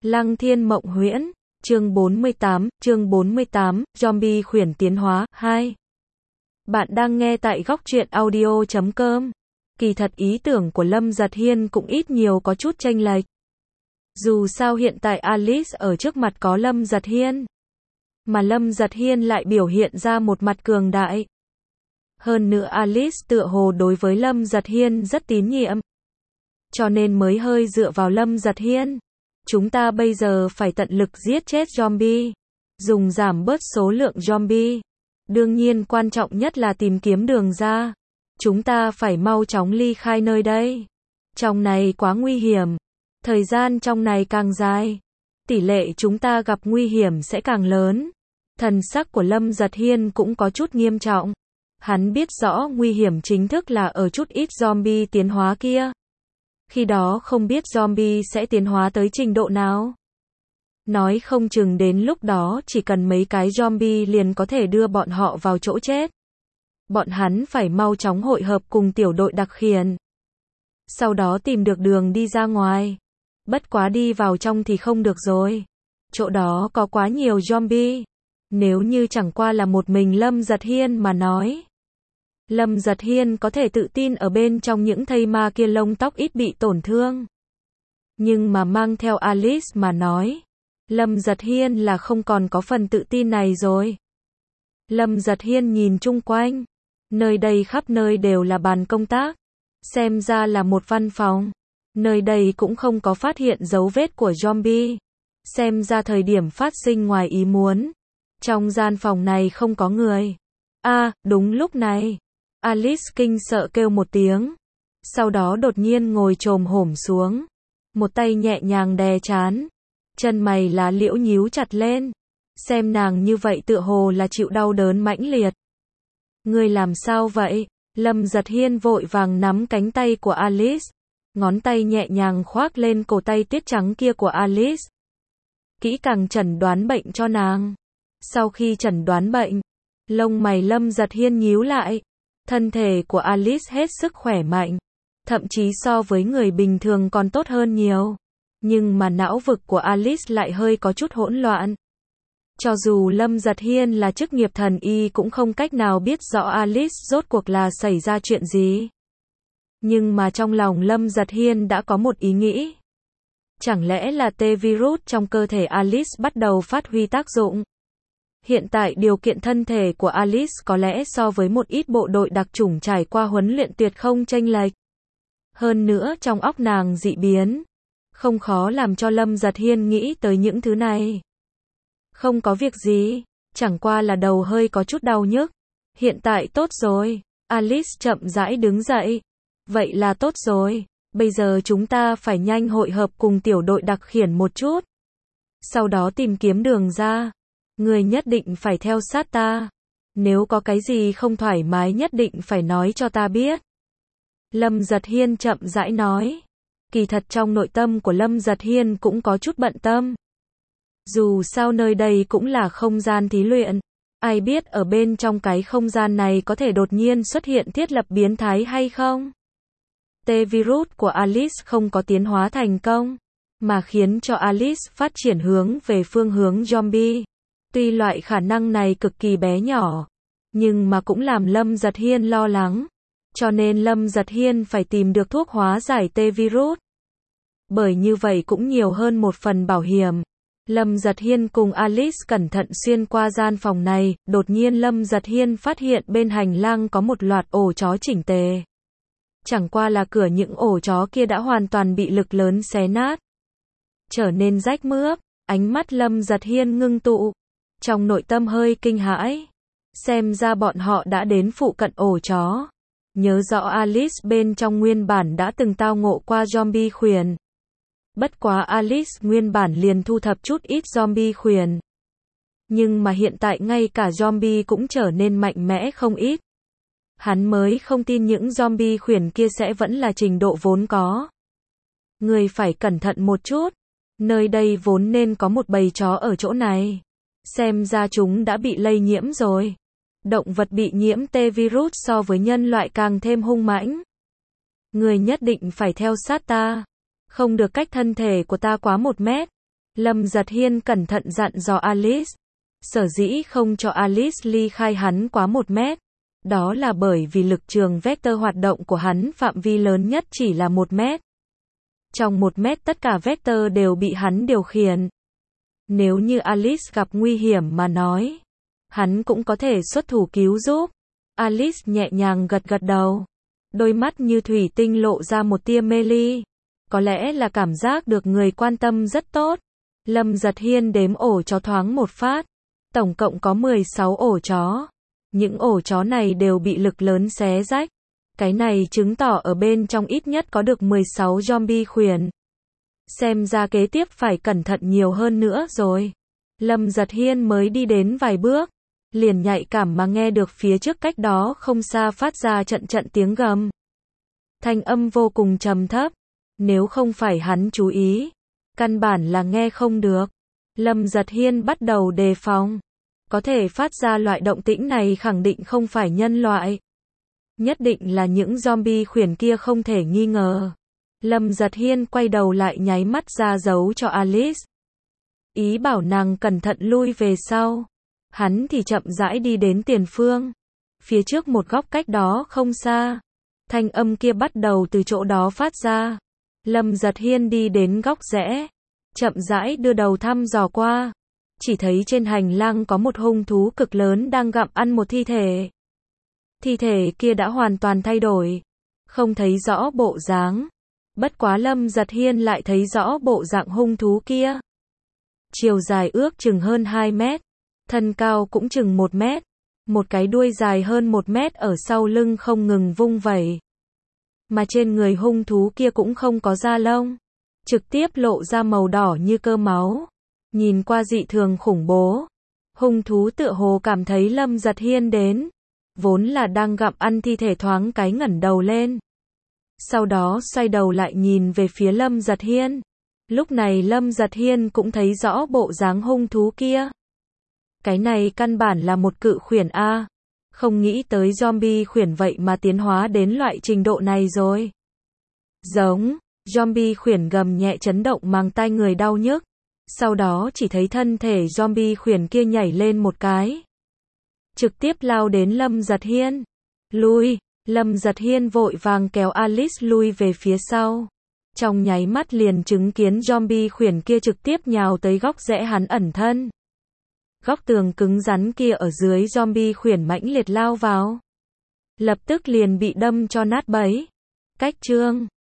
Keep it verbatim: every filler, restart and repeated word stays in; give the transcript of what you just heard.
Lăng Thiên Mộng Huyễn, chương bốn mươi tám, chương bốn mươi tám, Zombie khuyển tiến hóa, hai. Bạn đang nghe tại góc truyện audio chấm com. Kỳ thật ý tưởng của Lâm Giật Hiên cũng ít nhiều có chút chênh lệch. Dù sao hiện tại Alice ở trước mặt có Lâm Giật Hiên, mà Lâm Giật Hiên lại biểu hiện ra một mặt cường đại. Hơn nữa Alice tựa hồ đối với Lâm Giật Hiên rất tín nhiệm, cho nên mới hơi dựa vào Lâm Giật Hiên. Chúng ta bây giờ phải tận lực giết chết zombie, dùng giảm bớt số lượng zombie. Đương nhiên quan trọng nhất là tìm kiếm đường ra. Chúng ta phải mau chóng ly khai nơi đây. Trong này quá nguy hiểm. Thời gian trong này càng dài, tỷ lệ chúng ta gặp nguy hiểm sẽ càng lớn. Thần sắc của Lâm Giật Hiên cũng có chút nghiêm trọng. Hắn biết rõ nguy hiểm chính thức là ở chút ít zombie tiến hóa kia. Khi đó không biết zombie sẽ tiến hóa tới trình độ nào. Nói không chừng đến lúc đó chỉ cần mấy cái zombie liền có thể đưa bọn họ vào chỗ chết. Bọn hắn phải mau chóng hội hợp cùng tiểu đội đặc khiển. Sau đó tìm được đường đi ra ngoài. Bất quá đi vào trong thì không được rồi. Chỗ đó có quá nhiều zombie. Nếu như chẳng qua là một mình Lâm Giật Hiên mà nói, Lâm Giật Hiên có thể tự tin ở bên trong những thây ma kia lông tóc ít bị tổn thương. Nhưng mà mang theo Alice mà nói, Lâm Giật Hiên là không còn có phần tự tin này rồi. Lâm Giật Hiên nhìn chung quanh. Nơi đây khắp nơi đều là bàn công tác. Xem ra là một văn phòng. Nơi đây cũng không có phát hiện dấu vết của zombie. Xem ra thời điểm phát sinh ngoài ý muốn. Trong gian phòng này không có người. À, đúng lúc này. Alice kinh sợ kêu một tiếng. Sau đó đột nhiên ngồi chồm hổm xuống. Một tay nhẹ nhàng đè trán. Chân mày lá liễu nhíu chặt lên. Xem nàng như vậy tựa hồ là chịu đau đớn mãnh liệt. Ngươi làm sao vậy? Lâm Giật Hiên vội vàng nắm cánh tay của Alice. Ngón tay nhẹ nhàng khoác lên cổ tay tuyết trắng kia của Alice. Kỹ càng chẩn đoán bệnh cho nàng. Sau khi chẩn đoán bệnh, lông mày Lâm Giật Hiên nhíu lại. Thân thể của Alice hết sức khỏe mạnh. Thậm chí so với người bình thường còn tốt hơn nhiều. Nhưng mà não vực của Alice lại hơi có chút hỗn loạn. Cho dù Lâm Giật Hiên là chức nghiệp thần y cũng không cách nào biết rõ Alice rốt cuộc là xảy ra chuyện gì. Nhưng mà trong lòng Lâm Giật Hiên đã có một ý nghĩ. Chẳng lẽ là T-virus trong cơ thể Alice bắt đầu phát huy tác dụng? Hiện tại điều kiện thân thể của Alice có lẽ so với một ít bộ đội đặc chủng trải qua huấn luyện tuyệt không chênh lệch. Hơn nữa trong óc nàng dị biến. Không khó làm cho Lâm Giật Hiên nghĩ tới những thứ này. Không có việc gì, chẳng qua là đầu hơi có chút đau nhức. Hiện tại tốt rồi. Alice chậm rãi đứng dậy. Vậy là tốt rồi. Bây giờ chúng ta phải nhanh hội hợp cùng tiểu đội đặc khiển một chút. Sau đó tìm kiếm đường ra. Người nhất định phải theo sát ta. Nếu có cái gì không thoải mái nhất định phải nói cho ta biết. Lâm Giật Hiên chậm rãi nói. Kỳ thật trong nội tâm của Lâm Giật Hiên cũng có chút bận tâm. Dù sao nơi đây cũng là không gian thí luyện. Ai biết ở bên trong cái không gian này có thể đột nhiên xuất hiện thiết lập biến thái hay không? T-virus của Alice không có tiến hóa thành công, mà khiến cho Alice phát triển hướng về phương hướng zombie. Tuy loại khả năng này cực kỳ bé nhỏ, nhưng mà cũng làm Lâm Giật Hiên lo lắng. Cho nên Lâm Giật Hiên phải tìm được thuốc hóa giải T-virus. Bởi như vậy cũng nhiều hơn một phần bảo hiểm. Lâm Giật Hiên cùng Alice cẩn thận xuyên qua gian phòng này, đột nhiên Lâm Giật Hiên phát hiện bên hành lang có một loạt ổ chó chỉnh tề. Chẳng qua là cửa những ổ chó kia đã hoàn toàn bị lực lớn xé nát, trở nên rách mướp. Ánh mắt Lâm Giật Hiên ngưng tụ, trong nội tâm hơi kinh hãi. Xem ra bọn họ đã đến phụ cận ổ chó. Nhớ rõ Alice bên trong nguyên bản đã từng tao ngộ qua zombie khuyển. Bất quá Alice nguyên bản liền thu thập chút ít zombie khuyển. Nhưng mà hiện tại ngay cả zombie cũng trở nên mạnh mẽ không ít. Hắn mới không tin những zombie khuyển kia sẽ vẫn là trình độ vốn có. Người phải cẩn thận một chút. Nơi đây vốn nên có một bầy chó ở chỗ này. Xem ra chúng đã bị lây nhiễm rồi. Động vật bị nhiễm T-virus so với nhân loại càng thêm hung mãnh. Người nhất định phải theo sát ta. Không được cách thân thể của ta quá một mét. Lâm Giật Hiên cẩn thận dặn dò Alice. Sở dĩ không cho Alice ly khai hắn quá một mét. Đó là bởi vì lực trường vector hoạt động của hắn phạm vi lớn nhất chỉ là một mét. Trong một mét tất cả vector đều bị hắn điều khiển. Nếu như Alice gặp nguy hiểm mà nói, hắn cũng có thể xuất thủ cứu giúp. Alice nhẹ nhàng gật gật đầu. Đôi mắt như thủy tinh lộ ra một tia mê ly. Có lẽ là cảm giác được người quan tâm rất tốt. Lâm Giật Hiên đếm ổ chó thoáng một phát. Tổng cộng có mười sáu ổ chó. Những ổ chó này đều bị lực lớn xé rách. Cái này chứng tỏ ở bên trong ít nhất có được mười sáu zombie khuyển. Xem ra kế tiếp phải cẩn thận nhiều hơn nữa rồi. Lâm Giật Hiên mới đi đến vài bước, liền nhạy cảm mà nghe được phía trước cách đó không xa phát ra trận trận tiếng gầm. Thanh âm vô cùng trầm thấp. Nếu không phải hắn chú ý, căn bản là nghe không được. Lâm Giật Hiên bắt đầu đề phòng. Có thể phát ra loại động tĩnh này khẳng định không phải nhân loại. Nhất định là những zombie khuyển kia không thể nghi ngờ. Lâm Giật Hiên quay đầu lại nháy mắt ra dấu cho Alice. Ý bảo nàng cẩn thận lui về sau. Hắn thì chậm rãi đi đến tiền phương. Phía trước một góc cách đó không xa. Thanh âm kia bắt đầu từ chỗ đó phát ra. Lâm Giật Hiên đi đến góc rẽ. Chậm rãi đưa đầu thăm dò qua. Chỉ thấy trên hành lang có một hung thú cực lớn đang gặm ăn một thi thể. Thi thể kia đã hoàn toàn thay đổi. Không thấy rõ bộ dáng. Bất quá Lâm Giật Hiên lại thấy rõ bộ dạng hung thú kia. Chiều dài ước chừng hơn hai mét. Thân cao cũng chừng một mét. Một cái đuôi dài hơn một mét ở sau lưng không ngừng vung vẩy. Mà trên người hung thú kia cũng không có da lông. Trực tiếp lộ ra màu đỏ như cơ máu. Nhìn qua dị thường khủng bố. Hung thú tựa hồ cảm thấy Lâm Giật Hiên đến. Vốn là đang gặm ăn thi thể thoáng cái ngẩng đầu lên. Sau đó xoay đầu lại nhìn về phía Lâm Giật Hiên. Lúc này Lâm Giật Hiên cũng thấy rõ bộ dáng hung thú kia. Cái này căn bản là một cự khuyển A. Không nghĩ tới zombie khuyển vậy mà tiến hóa đến loại trình độ này rồi. Giống, zombie khuyển gầm nhẹ chấn động màng tai người đau nhức. Sau đó chỉ thấy thân thể zombie khuyển kia nhảy lên một cái. Trực tiếp lao đến Lâm Giật Hiên. Lui, Lâm Giật Hiên vội vàng kéo Alice lui về phía sau. Trong nháy mắt liền chứng kiến zombie khuyển kia trực tiếp nhào tới góc rẽ hắn ẩn thân. Góc tường cứng rắn kia ở dưới zombie khuyển mãnh liệt lao vào. Lập tức liền bị đâm cho nát bấy. Cách chương